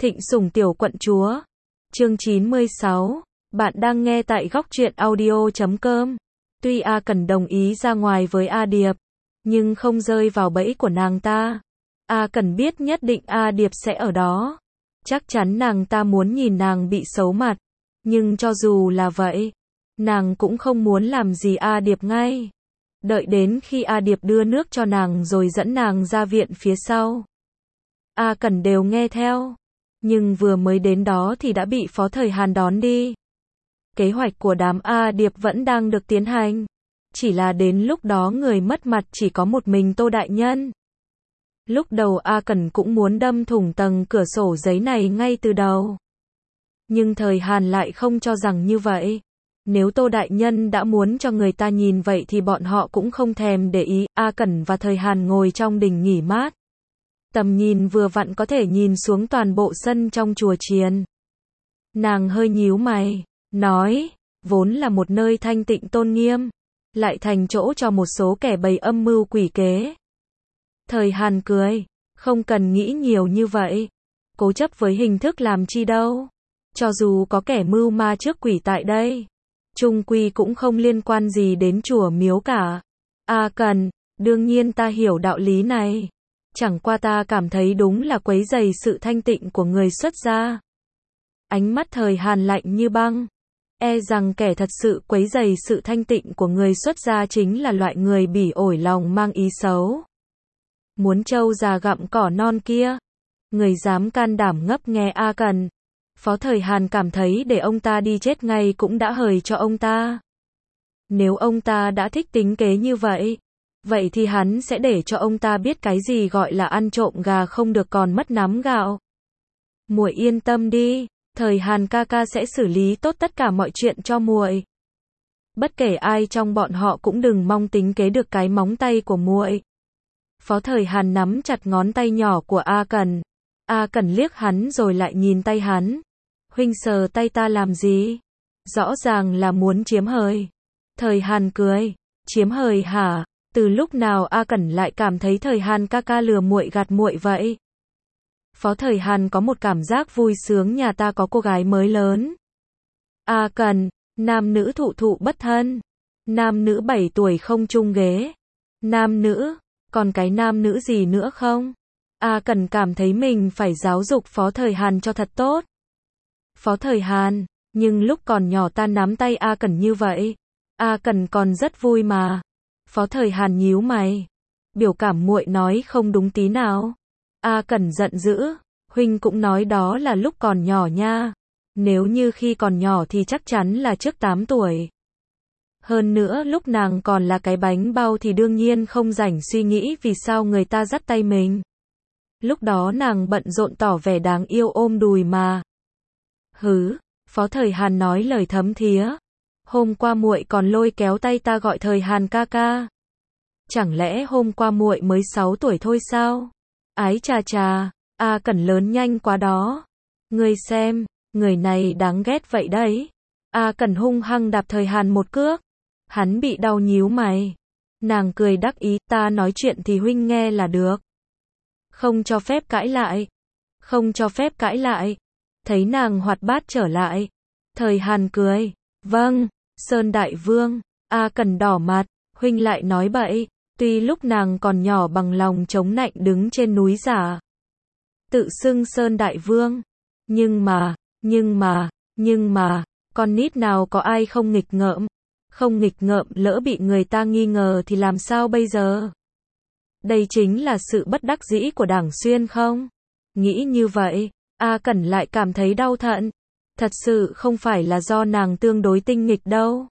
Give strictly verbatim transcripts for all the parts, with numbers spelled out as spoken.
Thịnh Sủng tiểu quận chúa. Chương chín mươi sáu. Bạn đang nghe tại góc truyện audio chấm com. Tuy A Cẩn đồng ý ra ngoài với A Điệp, nhưng không rơi vào bẫy của nàng ta. A Cẩn biết nhất định A Điệp sẽ ở đó. Chắc chắn nàng ta muốn nhìn nàng bị xấu mặt. Nhưng cho dù là vậy, nàng cũng không muốn làm gì A Điệp ngay. Đợi đến khi A Điệp đưa nước cho nàng rồi dẫn nàng ra viện phía sau. A Cẩn đều nghe theo. Nhưng vừa mới đến đó thì đã bị Phó Thời Hàn đón đi. Kế hoạch của đám A Điệp vẫn đang được tiến hành. Chỉ là đến lúc đó người mất mặt chỉ có một mình Tô Đại Nhân. Lúc đầu A Cẩn cũng muốn đâm thủng tầng cửa sổ giấy này ngay từ đầu. Nhưng Thời Hàn lại không cho rằng như vậy. Nếu Tô Đại Nhân đã muốn cho người ta nhìn vậy thì bọn họ cũng không thèm để ý. A Cẩn và Thời Hàn ngồi trong đình nghỉ mát. Tầm nhìn vừa vặn có thể nhìn xuống toàn bộ sân trong chùa chiền. Nàng hơi nhíu mày, nói, vốn là một nơi thanh tịnh tôn nghiêm, lại thành chỗ cho một số kẻ bày âm mưu quỷ kế. Thời Hàn cười, không cần nghĩ nhiều như vậy, cố chấp với hình thức làm chi đâu. Cho dù có kẻ mưu ma trước quỷ tại đây, chung quy cũng không liên quan gì đến chùa miếu cả. A Cẩn, đương nhiên ta hiểu đạo lý này. Chẳng qua ta cảm thấy đúng là quấy rầy sự thanh tịnh của người xuất gia. Ánh mắt Thời Hàn lạnh như băng. E rằng kẻ thật sự quấy rầy sự thanh tịnh của người xuất gia chính là loại người bỉ ổi lòng mang ý xấu. Muốn trâu già gặm cỏ non kia. Người dám can đảm ngấp nghe A Cẩn. Phó Thời Hàn cảm thấy để ông ta đi chết ngay cũng đã hời cho ông ta. Nếu ông ta đã thích tính kế như vậy, vậy thì hắn sẽ để cho ông ta biết cái gì gọi là ăn trộm gà không được còn mất nắm gạo. Muội yên tâm đi, Thời Hàn ca ca sẽ xử lý tốt tất cả mọi chuyện cho muội. Bất kể ai trong bọn họ cũng đừng mong tính kế được cái móng tay của muội. Phó Thời Hàn nắm chặt ngón tay nhỏ của A Cẩn. A Cẩn liếc hắn rồi lại nhìn tay hắn. Huynh sờ tay ta làm gì? Rõ ràng là muốn chiếm hời. Thời Hàn cười, chiếm hời hả? Từ lúc nào A Cẩn lại cảm thấy Thời Hàn ca ca lừa muội gạt muội vậy? Phó Thời Hàn có một cảm giác vui sướng nhà ta có cô gái mới lớn. A Cẩn, nam nữ thụ thụ bất thân. Nam nữ bảy tuổi không chung ghế. Nam nữ, còn cái nam nữ gì nữa không? A Cẩn cảm thấy mình phải giáo dục Phó Thời Hàn cho thật tốt. Phó Thời Hàn, nhưng lúc còn nhỏ ta nắm tay A Cẩn như vậy. A Cẩn còn rất vui mà. Phó Thời Hàn nhíu mày. Biểu cảm muội nói không đúng tí nào. A Cẩn giận dữ. Huynh cũng nói đó là lúc còn nhỏ nha. Nếu như khi còn nhỏ thì chắc chắn là trước tám tuổi. Hơn nữa lúc nàng còn là cái bánh bao thì đương nhiên không rảnh suy nghĩ vì sao người ta dắt tay mình. Lúc đó nàng bận rộn tỏ vẻ đáng yêu ôm đùi mà. Hứ, Phó Thời Hàn nói lời thấm thía. Hôm qua muội còn lôi kéo tay ta gọi Thời Hàn ca ca. Chẳng lẽ hôm qua muội mới sáu tuổi thôi sao? Ái chà chà, A Cẩn lớn nhanh quá đó. Ngươi xem, người này đáng ghét vậy đấy. A Cẩn hung hăng đạp Thời Hàn một cước. Hắn bị đau nhíu mày. Nàng cười đắc ý, ta nói chuyện thì huynh nghe là được. Không cho phép cãi lại. Không cho phép cãi lại. Thấy nàng hoạt bát trở lại. Thời Hàn cười. Vâng, Sơn Đại Vương. A Cẩn đỏ mặt. Huynh lại nói bậy. Tuy lúc nàng còn nhỏ bằng lòng chống nạnh đứng trên núi giả. Tự xưng Sơn Đại Vương. Nhưng mà, nhưng mà, nhưng mà, con nít nào có ai không nghịch ngợm. Không nghịch ngợm lỡ bị người ta nghi ngờ thì làm sao bây giờ? Đây chính là sự bất đắc dĩ của Đảng Xuyên không? Nghĩ như vậy, A Cẩn lại cảm thấy đau thận. Thật sự không phải là do nàng tương đối tinh nghịch đâu.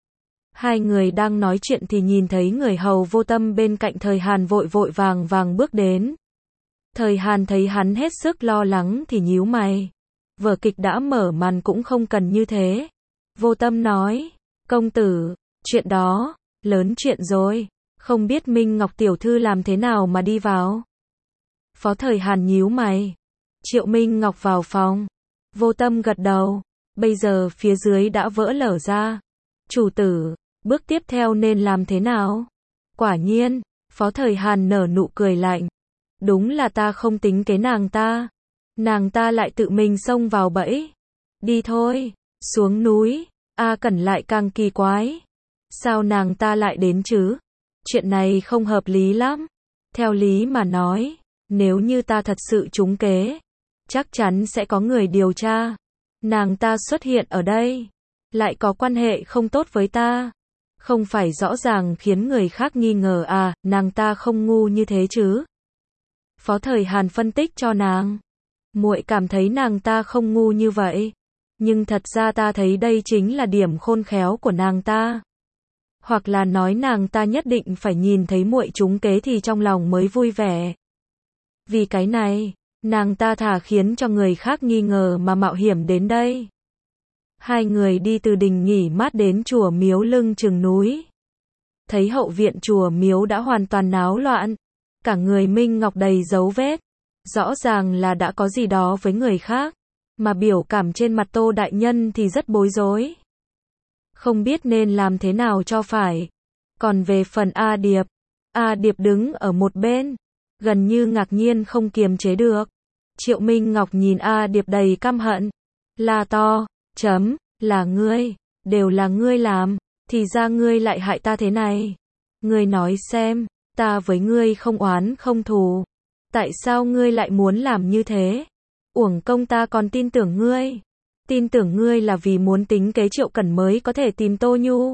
Hai người đang nói chuyện thì nhìn thấy người hầu Vô Tâm bên cạnh Thời Hàn vội vội vàng vàng bước đến. Thời Hàn thấy hắn hết sức lo lắng thì nhíu mày. Vở kịch đã mở màn cũng không cần như thế. Vô Tâm nói, công tử, chuyện đó, lớn chuyện rồi, không biết Minh Ngọc tiểu thư làm thế nào mà đi vào. Phó Thời Hàn nhíu mày. Triệu Minh Ngọc vào phòng. Vô Tâm gật đầu. Bây giờ phía dưới đã vỡ lở ra. Chủ tử, bước tiếp theo nên làm thế nào? Quả nhiên, Phó Thời Hàn nở nụ cười lạnh. Đúng là ta không tính kế nàng ta. nàng ta lại tự mình xông vào bẫy. Đi thôi, xuống núi. A Cẩn lại càng kỳ quái. Sao nàng ta lại đến chứ? Chuyện này không hợp lý lắm. Theo lý mà nói, nếu như ta thật sự trúng kế, chắc chắn sẽ có người điều tra. Nàng ta xuất hiện ở đây, lại có quan hệ không tốt với ta. Không phải rõ ràng khiến người khác nghi ngờ à, nàng ta không ngu như thế chứ. Phó Thời Hàn phân tích cho nàng. Muội cảm thấy nàng ta không ngu như vậy. Nhưng thật ra ta thấy đây chính là điểm khôn khéo của nàng ta. Hoặc là nói nàng ta nhất định phải nhìn thấy muội trúng kế thì trong lòng mới vui vẻ. Vì cái này, nàng ta thà khiến cho người khác nghi ngờ mà mạo hiểm đến đây. Hai người đi từ đình nghỉ mát đến chùa miếu lưng chừng núi. Thấy hậu viện chùa miếu đã hoàn toàn náo loạn. Cả người Minh Ngọc đầy dấu vết. Rõ ràng là đã có gì đó với người khác. Mà biểu cảm trên mặt Tô Đại Nhân thì rất bối rối. Không biết nên làm thế nào cho phải. Còn về phần A Điệp, A Điệp đứng ở một bên, gần như ngạc nhiên không kiềm chế được. Triệu Minh Ngọc nhìn A Điệp đầy căm hận, la to, chấm, là ngươi, đều là ngươi làm, thì ra ngươi lại hại ta thế này. Ngươi nói xem, ta với ngươi không oán không thù, tại sao ngươi lại muốn làm như thế? Uổng công ta còn tin tưởng ngươi. Tin tưởng ngươi là vì muốn tính kế Triệu Cẩn mới có thể tìm Tô Nhu.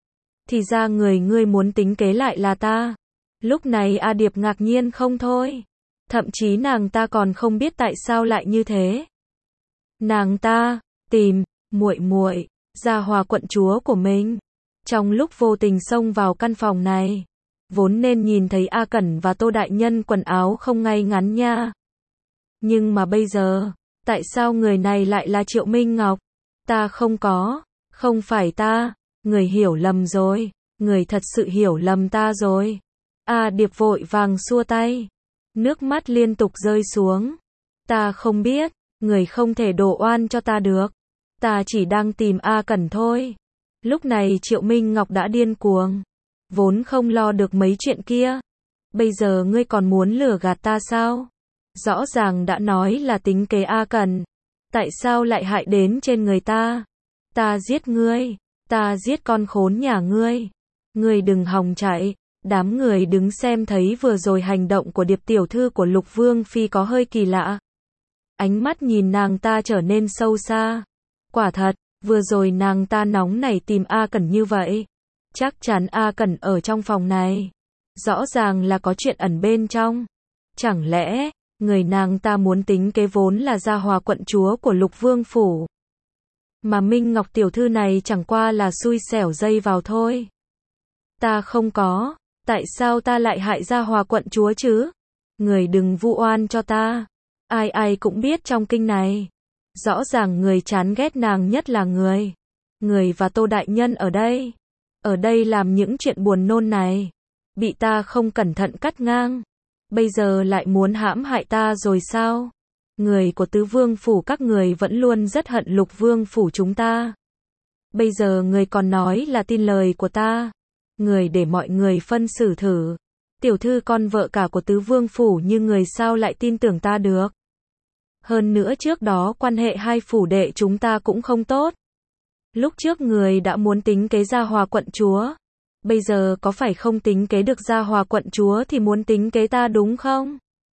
Thì ra người ngươi muốn tính kế lại là ta. Lúc này A Điệp ngạc nhiên không thôi. Thậm chí nàng ta còn không biết tại sao lại như thế. Nàng ta tìm muội muội, Gia Hòa quận chúa của mình. Trong lúc vô tình xông vào căn phòng này, vốn nên nhìn thấy A Cẩn và Tô Đại Nhân quần áo không ngay ngắn nha. Nhưng mà bây giờ, tại sao người này lại là Triệu Minh Ngọc? Ta không có, không phải ta, người hiểu lầm rồi, người thật sự hiểu lầm ta rồi. A Điệp vội vàng xua tay, nước mắt liên tục rơi xuống. Ta không biết, người không thể đổ oan cho ta được. Ta chỉ đang tìm A Cẩn thôi. Lúc này Triệu Minh Ngọc đã điên cuồng, vốn không lo được mấy chuyện kia. Bây giờ ngươi còn muốn lừa gạt ta sao? Rõ ràng đã nói là tính kế A Cẩn. Tại sao lại hại đến trên người ta? Ta giết ngươi. Ta giết con khốn nhà ngươi. Ngươi đừng hòng chạy. Đám người đứng xem thấy vừa rồi hành động của Điệp tiểu thư của Lục Vương Phi có hơi kỳ lạ. Ánh mắt nhìn nàng ta trở nên sâu xa. Quả thật, vừa rồi nàng ta nóng nảy tìm A Cẩn như vậy. Chắc chắn A Cẩn ở trong phòng này. Rõ ràng là có chuyện ẩn bên trong. Chẳng lẽ người nàng ta muốn tính kế vốn là Gia Hòa quận chúa của Lục Vương phủ. Mà Minh Ngọc tiểu thư này chẳng qua là xui xẻo dây vào thôi. Ta không có, tại sao ta lại hại Gia Hòa quận chúa chứ? Người đừng vu oan cho ta. Ai ai cũng biết trong kinh này. Rõ ràng người chán ghét nàng nhất là người. Người và Tô Đại Nhân ở đây. Ở đây làm những chuyện buồn nôn này. Bị ta không cẩn thận cắt ngang. Bây giờ lại muốn hãm hại ta rồi sao? Người của Tứ Vương phủ các người vẫn luôn rất hận Lục Vương phủ chúng ta. Bây giờ người còn nói là tin lời của ta. Người để mọi người phân xử thử. Tiểu thư con vợ cả của Tứ Vương phủ như người sao lại tin tưởng ta được? Hơn nữa trước đó quan hệ hai phủ đệ chúng ta cũng không tốt. Lúc trước người đã muốn tính kế Gia Hòa quận chúa. Bây giờ có phải không tính kế được Gia Hòa quận chúa thì muốn tính kế ta đúng không?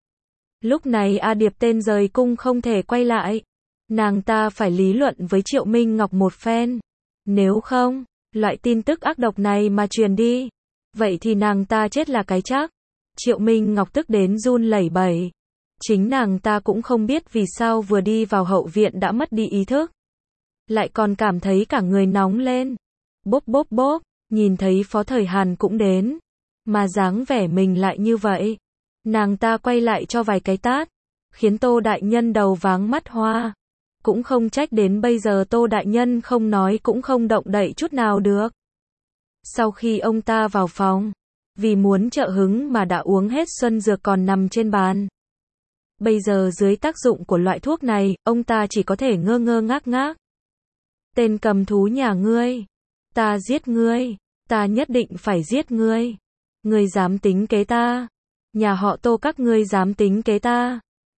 Lúc này A Điệp tên rời cung không thể quay lại. Nàng ta phải lý luận với Triệu Minh Ngọc một phen. Nếu không, loại tin tức ác độc này mà truyền đi, vậy thì nàng ta chết là cái chắc. Triệu Minh Ngọc tức đến run lẩy bẩy. Chính nàng ta cũng không biết vì sao vừa đi vào hậu viện đã mất đi ý thức. Lại còn cảm thấy cả người nóng lên. Bốp bốp bốp, nhìn thấy Phó Thời Hàn cũng đến. Mà dáng vẻ mình lại như vậy. Nàng ta quay lại cho vài cái tát. Khiến Tô Đại Nhân đầu váng mắt hoa. Cũng không trách đến bây giờ Tô Đại Nhân không nói cũng không động đậy chút nào được. Sau khi ông ta vào phòng, vì muốn trợ hứng mà đã uống hết xuân dược còn nằm trên bàn. Bây giờ dưới tác dụng của loại thuốc này, ông ta chỉ có thể ngơ ngơ ngác ngác. Tên cầm thú nhà ngươi, ta giết ngươi, ta nhất định phải giết ngươi. Ngươi dám tính kế ta, nhà họ Tô các ngươi dám tính kế ta.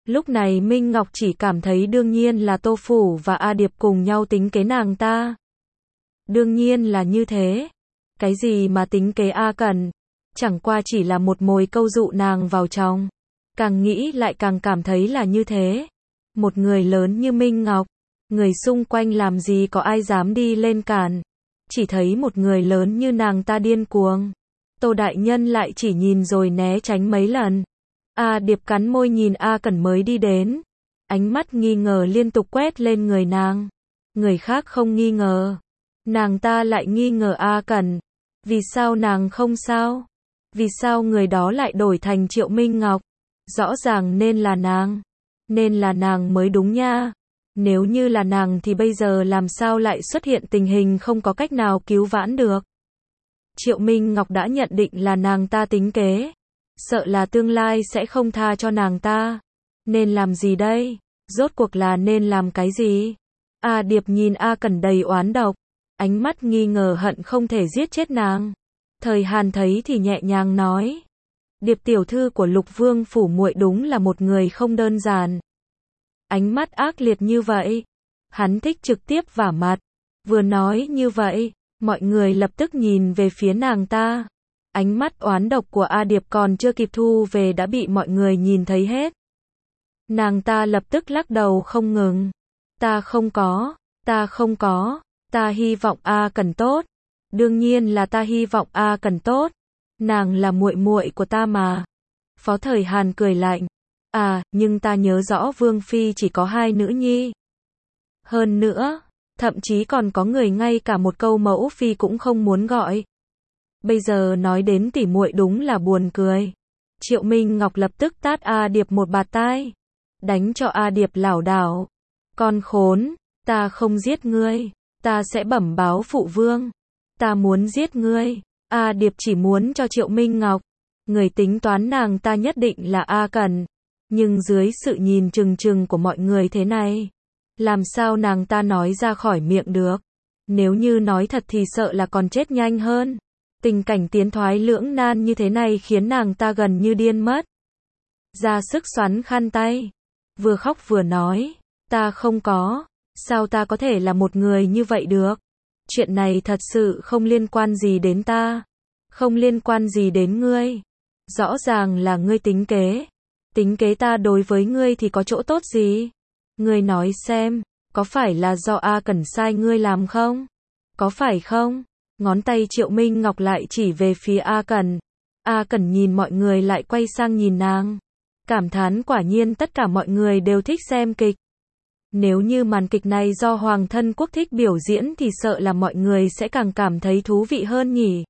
Lúc này Minh Ngọc chỉ cảm thấy đương nhiên là Tô Phủ và A Điệp cùng nhau tính kế nàng ta. Đương nhiên là như thế. Cái gì mà tính kế A Cẩn, chẳng qua chỉ là một mồi câu dụ nàng vào trong. Càng nghĩ lại càng cảm thấy là như thế. Một người lớn như Minh Ngọc, người xung quanh làm gì có ai dám đi lên cản. Chỉ thấy một người lớn như nàng ta điên cuồng. Tô đại nhân lại chỉ nhìn rồi né tránh mấy lần. A Điệp cắn môi nhìn A Cẩn mới đi đến. Ánh mắt nghi ngờ liên tục quét lên người nàng. Người khác không nghi ngờ. Nàng ta lại nghi ngờ A Cẩn. Vì sao nàng không sao? Vì sao người đó lại đổi thành Triệu Minh Ngọc? Rõ ràng nên là nàng. Nên là nàng mới đúng nha. Nếu như là nàng thì bây giờ làm sao lại xuất hiện tình hình không có cách nào cứu vãn được? Triệu Minh Ngọc đã nhận định là nàng ta tính kế. Sợ là tương lai sẽ không tha cho nàng ta. Nên làm gì đây? Rốt cuộc là nên làm cái gì? A Điệp nhìn A Cẩn đầy oán độc. Ánh mắt nghi ngờ hận không thể giết chết nàng. Thời Hàn thấy thì nhẹ nhàng nói. Điệp tiểu thư của Lục Vương phủ muội đúng là một người không đơn giản. Ánh mắt ác liệt như vậy. Hắn thích trực tiếp vả mặt. Vừa nói như vậy, mọi người lập tức nhìn về phía nàng ta. Ánh mắt oán độc của A Điệp còn chưa kịp thu về đã bị mọi người nhìn thấy hết. Nàng ta lập tức lắc đầu không ngừng. Ta không có, ta không có, ta hy vọng A Cẩn tốt. Đương nhiên là ta hy vọng A Cẩn tốt. Nàng là muội muội của ta mà. Phó Thời Hàn cười lạnh. À, nhưng ta nhớ rõ Vương phi chỉ có hai nữ nhi. Hơn nữa, thậm chí còn có người ngay cả một câu mẫu phi cũng không muốn gọi. Bây giờ nói đến tỉ muội đúng là buồn cười. Triệu Minh Ngọc lập tức tát A Điệp một bạt tai. Đánh cho A Điệp lảo đảo. Con khốn, ta không giết ngươi. Ta sẽ bẩm báo phụ vương. Ta muốn giết ngươi. A Điệp chỉ muốn cho Triệu Minh Ngọc. Người tính toán nàng ta nhất định là A Cẩn. Nhưng dưới sự nhìn chừng chừng của mọi người thế này, làm sao nàng ta nói ra khỏi miệng được? Nếu như nói thật thì sợ là còn chết nhanh hơn. Tình cảnh tiến thoái lưỡng nan như thế này khiến nàng ta gần như điên mất. Ra sức xoắn khăn tay. Vừa khóc vừa nói. Ta không có. Sao ta có thể là một người như vậy được? Chuyện này thật sự không liên quan gì đến ta. Không liên quan gì đến ngươi. Rõ ràng là ngươi tính kế. Tính kế ta đối với ngươi thì có chỗ tốt gì? Ngươi nói xem, có phải là do A Cẩn sai ngươi làm không? Có phải không? Ngón tay Triệu Minh Ngọc lại chỉ về phía A Cẩn. A Cẩn nhìn mọi người lại quay sang nhìn nàng. Cảm thán quả nhiên tất cả mọi người đều thích xem kịch. Nếu như màn kịch này do Hoàng thân quốc thích biểu diễn thì sợ là mọi người sẽ càng cảm thấy thú vị hơn nhỉ.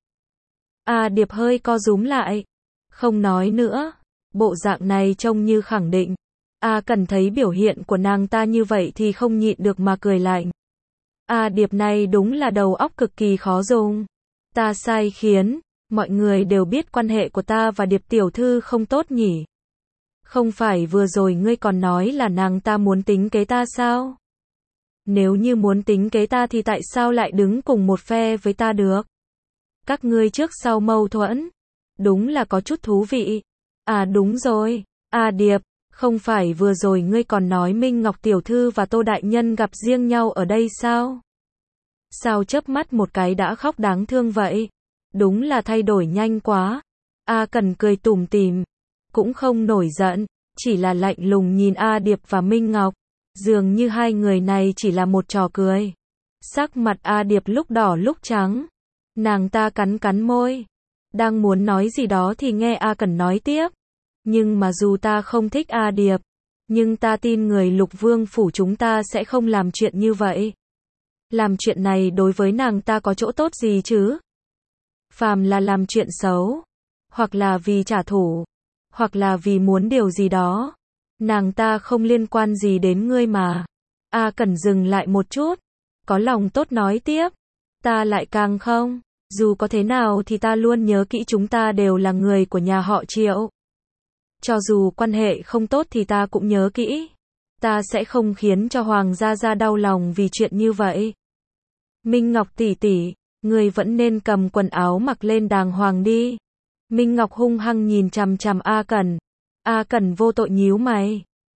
A Điệp hơi co rúm lại. Không nói nữa. Bộ dạng này trông như khẳng định. A Cẩn thấy biểu hiện của nàng ta như vậy thì không nhịn được mà cười lạnh. A Điệp này đúng là đầu óc cực kỳ khó dùng. Ta sai khiến, mọi người đều biết quan hệ của ta và Điệp tiểu thư không tốt nhỉ. Không phải vừa rồi ngươi còn nói là nàng ta muốn tính kế ta sao? Nếu như muốn tính kế ta thì tại sao lại đứng cùng một phe với ta được? Các ngươi trước sau mâu thuẫn. Đúng là có chút thú vị. À đúng rồi, A Điệp, không phải vừa rồi ngươi còn nói Minh Ngọc tiểu thư và Tô đại nhân gặp riêng nhau ở đây sao? Sao chớp mắt một cái đã khóc đáng thương vậy? Đúng là thay đổi nhanh quá. A Cẩn cười tủm tỉm, cũng không nổi giận, chỉ là lạnh lùng nhìn A Điệp và Minh Ngọc, dường như hai người này chỉ là một trò cười. Sắc mặt A Điệp lúc đỏ lúc trắng, nàng ta cắn cắn môi, đang muốn nói gì đó thì nghe A Cẩn nói tiếp. Nhưng mà dù ta không thích A Điệp, nhưng ta tin người Lục Vương phủ chúng ta sẽ không làm chuyện như vậy. Làm chuyện này đối với nàng ta có chỗ tốt gì chứ? Phàm là làm chuyện xấu, hoặc là vì trả thù, hoặc là vì muốn điều gì đó, nàng ta không liên quan gì đến ngươi mà. A Cẩn dừng lại một chút, có lòng tốt nói tiếp. Ta lại càng không, dù có thế nào thì ta luôn nhớ kỹ chúng ta đều là người của nhà họ Triệu. Cho dù quan hệ không tốt thì ta cũng nhớ kỹ. Ta sẽ không khiến cho Hoàng gia gia đau lòng vì chuyện như vậy. Minh Ngọc tỷ tỷ, người vẫn nên cầm quần áo mặc lên đàng hoàng đi. Minh Ngọc hung hăng nhìn chằm chằm A Cẩn. A Cẩn vô tội nhíu mày.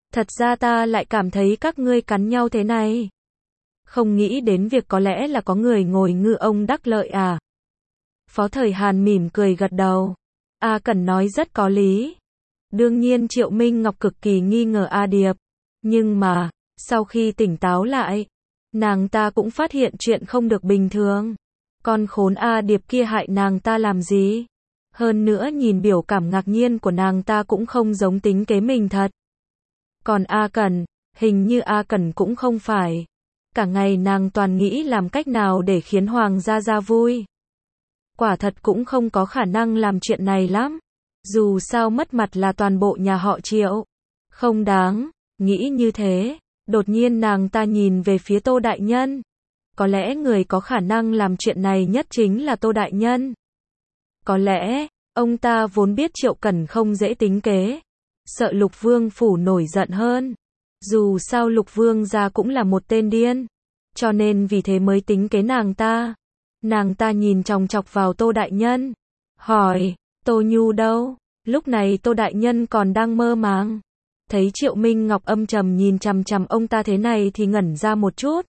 Thật ra ta lại cảm thấy các ngươi cắn nhau thế này. Không nghĩ đến việc có lẽ là có người ngồi ngư ông đắc lợi à. Phó Thời Hàn mỉm cười gật đầu. A Cẩn nói rất có lý. Đương nhiên Triệu Minh Ngọc cực kỳ nghi ngờ A Điệp. Nhưng mà, sau khi tỉnh táo lại, nàng ta cũng phát hiện chuyện không được bình thường. Con khốn A Điệp kia hại nàng ta làm gì? Hơn nữa nhìn biểu cảm ngạc nhiên của nàng ta cũng không giống tính kế mình thật. Còn A Cẩn, hình như A Cẩn cũng không phải. Cả ngày nàng toàn nghĩ làm cách nào để khiến Hoàng gia gia vui. Quả thật cũng không có khả năng làm chuyện này lắm. Dù sao mất mặt là toàn bộ nhà họ Triệu. Không đáng, nghĩ như thế. Đột nhiên nàng ta nhìn về phía Tô Đại Nhân. Có lẽ người có khả năng làm chuyện này nhất chính là Tô Đại Nhân. Có lẽ, ông ta vốn biết Triệu Cẩn không dễ tính kế. Sợ Lục Vương phủ nổi giận hơn. Dù sao Lục Vương gia cũng là một tên điên. Cho nên vì thế mới tính kế nàng ta. Nàng ta nhìn chòng chọc vào Tô Đại Nhân. Hỏi, Tô Nhu đâu? Lúc này Tô Đại Nhân còn đang mơ màng. Thấy Triệu Minh Ngọc âm trầm nhìn chằm chằm ông ta thế này thì ngẩn ra một chút.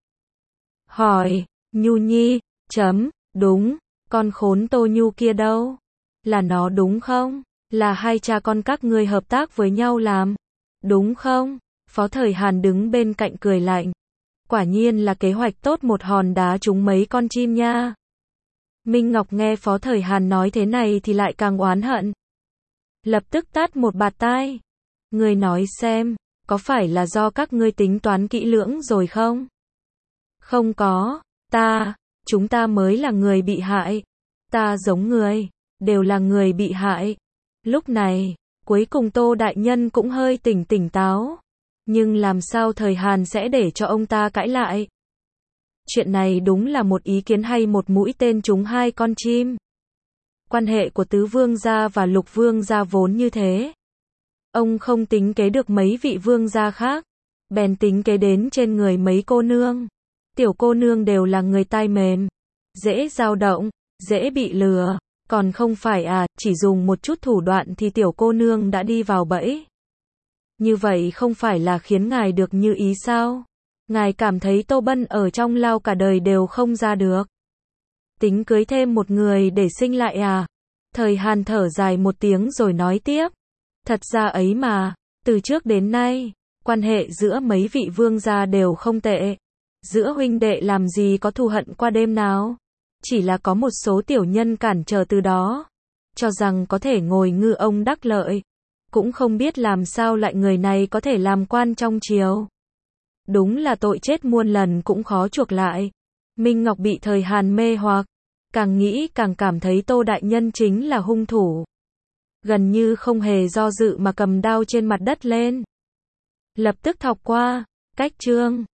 Hỏi, Nhu Nhi, chấm, đúng, con khốn Tô Nhu kia đâu? Là nó đúng không? Là hai cha con các ngươi hợp tác với nhau làm? Đúng không? Phó Thời Hàn đứng bên cạnh cười lạnh. Quả nhiên là kế hoạch tốt một hòn đá trúng mấy con chim nha. Minh Ngọc nghe Phó Thời Hàn nói thế này thì lại càng oán hận. Lập tức tát một bạt tai. Ngươi nói xem, có phải là do các ngươi tính toán kỹ lưỡng rồi không? Không có, ta, chúng ta mới là người bị hại. Ta giống người, đều là người bị hại. Lúc này, cuối cùng Tô Đại Nhân cũng hơi tỉnh tỉnh táo. Nhưng làm sao Thời Hàn sẽ để cho ông ta cãi lại? Chuyện này đúng là một ý kiến hay một mũi tên trúng hai con chim. Quan hệ của Tứ Vương gia và Lục Vương gia vốn như thế. Ông không tính kế được mấy vị vương gia khác. Bèn tính kế đến trên người mấy cô nương. Tiểu cô nương đều là người tai mềm. Dễ dao động, dễ bị lừa. Còn không phải à, chỉ dùng một chút thủ đoạn thì tiểu cô nương đã đi vào bẫy. Như vậy không phải là khiến ngài được như ý sao? Ngài cảm thấy Tô Bân ở trong lao cả đời đều không ra được. Tính cưới thêm một người để sinh lại à? Thời Hàn thở dài một tiếng rồi nói tiếp. Thật ra ấy mà, từ trước đến nay, quan hệ giữa mấy vị vương gia đều không tệ. Giữa huynh đệ làm gì có thù hận qua đêm nào? Chỉ là có một số tiểu nhân cản trở từ đó. Cho rằng có thể ngồi ngư ông đắc lợi. Cũng không biết làm sao lại người này có thể làm quan trong triều. Đúng là tội chết muôn lần cũng khó chuộc lại. Minh Ngọc bị Thời Hàn mê hoặc. Càng nghĩ càng cảm thấy Tô Đại Nhân chính là hung thủ. Gần như không hề do dự mà cầm đao trên mặt đất lên. Lập tức thọc qua. Cách chương.